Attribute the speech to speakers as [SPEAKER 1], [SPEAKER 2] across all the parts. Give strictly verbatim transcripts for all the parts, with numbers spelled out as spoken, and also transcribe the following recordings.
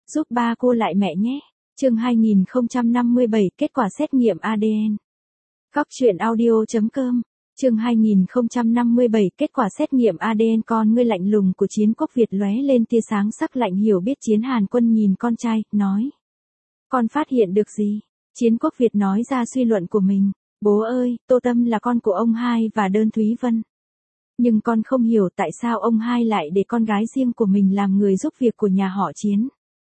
[SPEAKER 1] giúp ba cô lại mẹ nhé. Chương hai nghìn không trăm năm mươi bảy kết quả xét nghiệm a đê en. Góc truyện audio chấm com. Chương hai nghìn không trăm năm mươi bảy kết quả xét nghiệm a đê en. Con ngươi lạnh lùng của Chiến Quốc Việt lóe lên tia sáng sắc lạnh, hiểu biết Chiến Hàn Quân nhìn con trai, nói. Con phát hiện được gì? Chiến Quốc Việt nói ra suy luận của mình. Bố ơi, Tô Tâm là con của ông hai và Đơn Thúy Vân. Nhưng con không hiểu tại sao ông hai lại để con gái riêng của mình làm người giúp việc của nhà họ Chiến,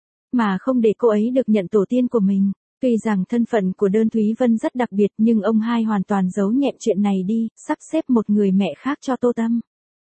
[SPEAKER 1] mà không để cô ấy được nhận tổ tiên của mình. Tuy rằng thân phận của Đơn Thúy Vân rất đặc biệt, nhưng ông hai hoàn toàn giấu nhẹm chuyện này đi, sắp xếp một người mẹ khác cho Tô Tâm.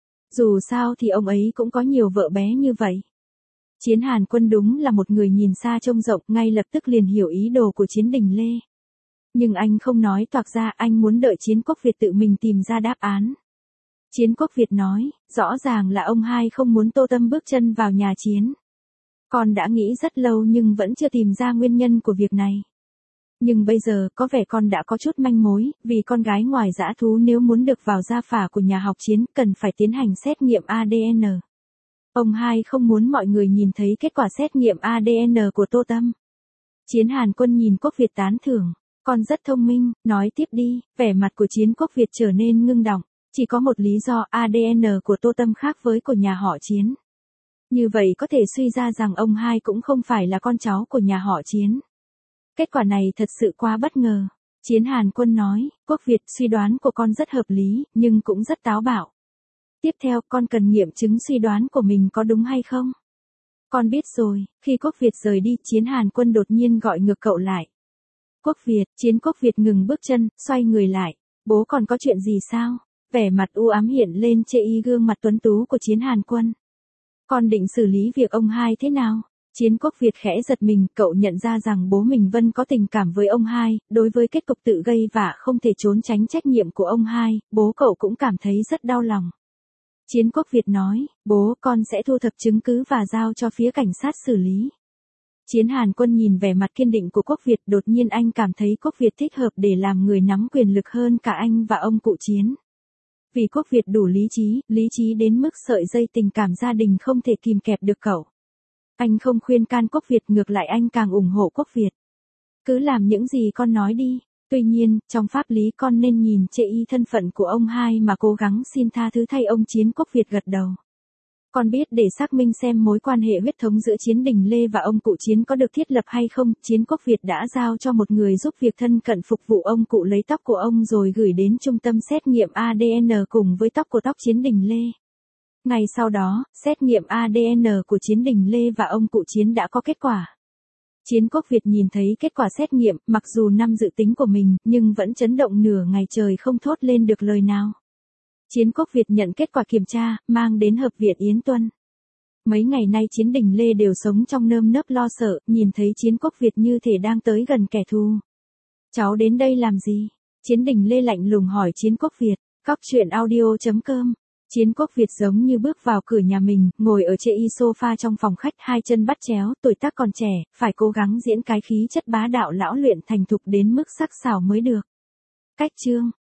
[SPEAKER 1] Dù sao thì ông ấy cũng có nhiều vợ bé như vậy. Chiến Hàn Quân đúng là một người nhìn xa trông rộng, ngay lập tức liền hiểu ý đồ của Chiến Đình Lê. Nhưng anh không nói toạc ra, anh muốn đợi Chiến Quốc Việt tự mình tìm ra đáp án. Chiến Quốc Việt nói, rõ ràng là ông hai không muốn Tô Tâm bước chân vào nhà Chiến. Con đã nghĩ rất lâu nhưng vẫn chưa tìm ra nguyên nhân của việc này. Nhưng bây giờ có vẻ con đã có chút manh mối, vì con gái ngoài dã thú nếu muốn được vào gia phả của nhà học Chiến cần phải tiến hành xét nghiệm a đê en. Ông hai không muốn mọi người nhìn thấy kết quả xét nghiệm a đê en của Tô Tâm. Chiến Hàn Quân nhìn Quốc Việt tán thưởng, con rất thông minh, nói tiếp đi. Vẻ mặt của Chiến Quốc Việt trở nên ngưng đọng. Chỉ có một lý do, a đê en của Tô Tâm khác với của nhà họ Chiến. Như vậy có thể suy ra rằng ông hai cũng không phải là con cháu của nhà họ Chiến. Kết quả này thật sự quá bất ngờ. Chiến Hàn Quân nói, Quốc Việt, suy đoán của con rất hợp lý, nhưng cũng rất táo bạo. Tiếp theo, con cần nghiệm chứng suy đoán của mình có đúng hay không. Con biết rồi. Khi Quốc Việt rời đi, Chiến Hàn Quân đột nhiên gọi ngược cậu lại. Quốc Việt, Chiến Quốc Việt ngừng bước chân, xoay người lại. Bố còn có chuyện gì sao? Vẻ mặt u ám hiện lên chê y gương mặt tuấn tú của Chiến Hàn Quân. Con định xử lý việc ông hai thế nào? Chiến Quốc Việt khẽ giật mình, cậu nhận ra rằng bố mình Vân có tình cảm với ông hai, đối với kết cục tự gây vạ không thể trốn tránh trách nhiệm của ông hai, bố cậu cũng cảm thấy rất đau lòng. Chiến Quốc Việt nói, bố, con sẽ thu thập chứng cứ và giao cho phía cảnh sát xử lý. Chiến Hàn Quân nhìn vẻ mặt kiên định của Quốc Việt, đột nhiên anh cảm thấy Quốc Việt thích hợp để làm người nắm quyền lực hơn cả anh và ông cụ Chiến. Vì Quốc Việt đủ lý trí, lý trí đến mức sợi dây tình cảm gia đình không thể kìm kẹp được cậu. Anh không khuyên can Quốc Việt, ngược lại anh càng ủng hộ Quốc Việt. Cứ làm những gì con nói đi. Tuy nhiên, trong pháp lý con nên nhìn chê y thân phận của ông hai mà cố gắng xin tha thứ thay ông. Chiến Quốc Việt gật đầu. Con biết để xác minh xem mối quan hệ huyết thống giữa Chiến Đình Lê và ông cụ Chiến có được thiết lập hay không, Chiến Quốc Việt đã giao cho một người giúp việc thân cận phục vụ ông cụ lấy tóc của ông rồi gửi đến trung tâm xét nghiệm a đê en cùng với tóc của tóc Chiến Đình Lê. Ngày sau đó, xét nghiệm a đê en của Chiến Đình Lê và ông cụ Chiến đã có kết quả. Chiến Quốc Việt nhìn thấy kết quả xét nghiệm, mặc dù năm dự tính của mình, nhưng vẫn chấn động nửa ngày trời không thốt lên được lời nào. Chiến Quốc Việt nhận kết quả kiểm tra, mang đến Hợp viện Yến Tuân. Mấy ngày nay Chiến Đình Lê đều sống trong nơm nớp lo sợ, nhìn thấy Chiến Quốc Việt như thể đang tới gần kẻ thù. Cháu đến đây làm gì? Chiến Đình Lê lạnh lùng hỏi Chiến Quốc Việt. Góc truyện audio chấm com. Chiến Quốc Việt giống như bước vào cửa nhà mình, ngồi ở chê y sofa trong phòng khách, hai chân bắt chéo, tuổi tác còn trẻ, phải cố gắng diễn cái khí chất bá đạo lão luyện thành thục đến mức sắc sảo mới được. Cách chương.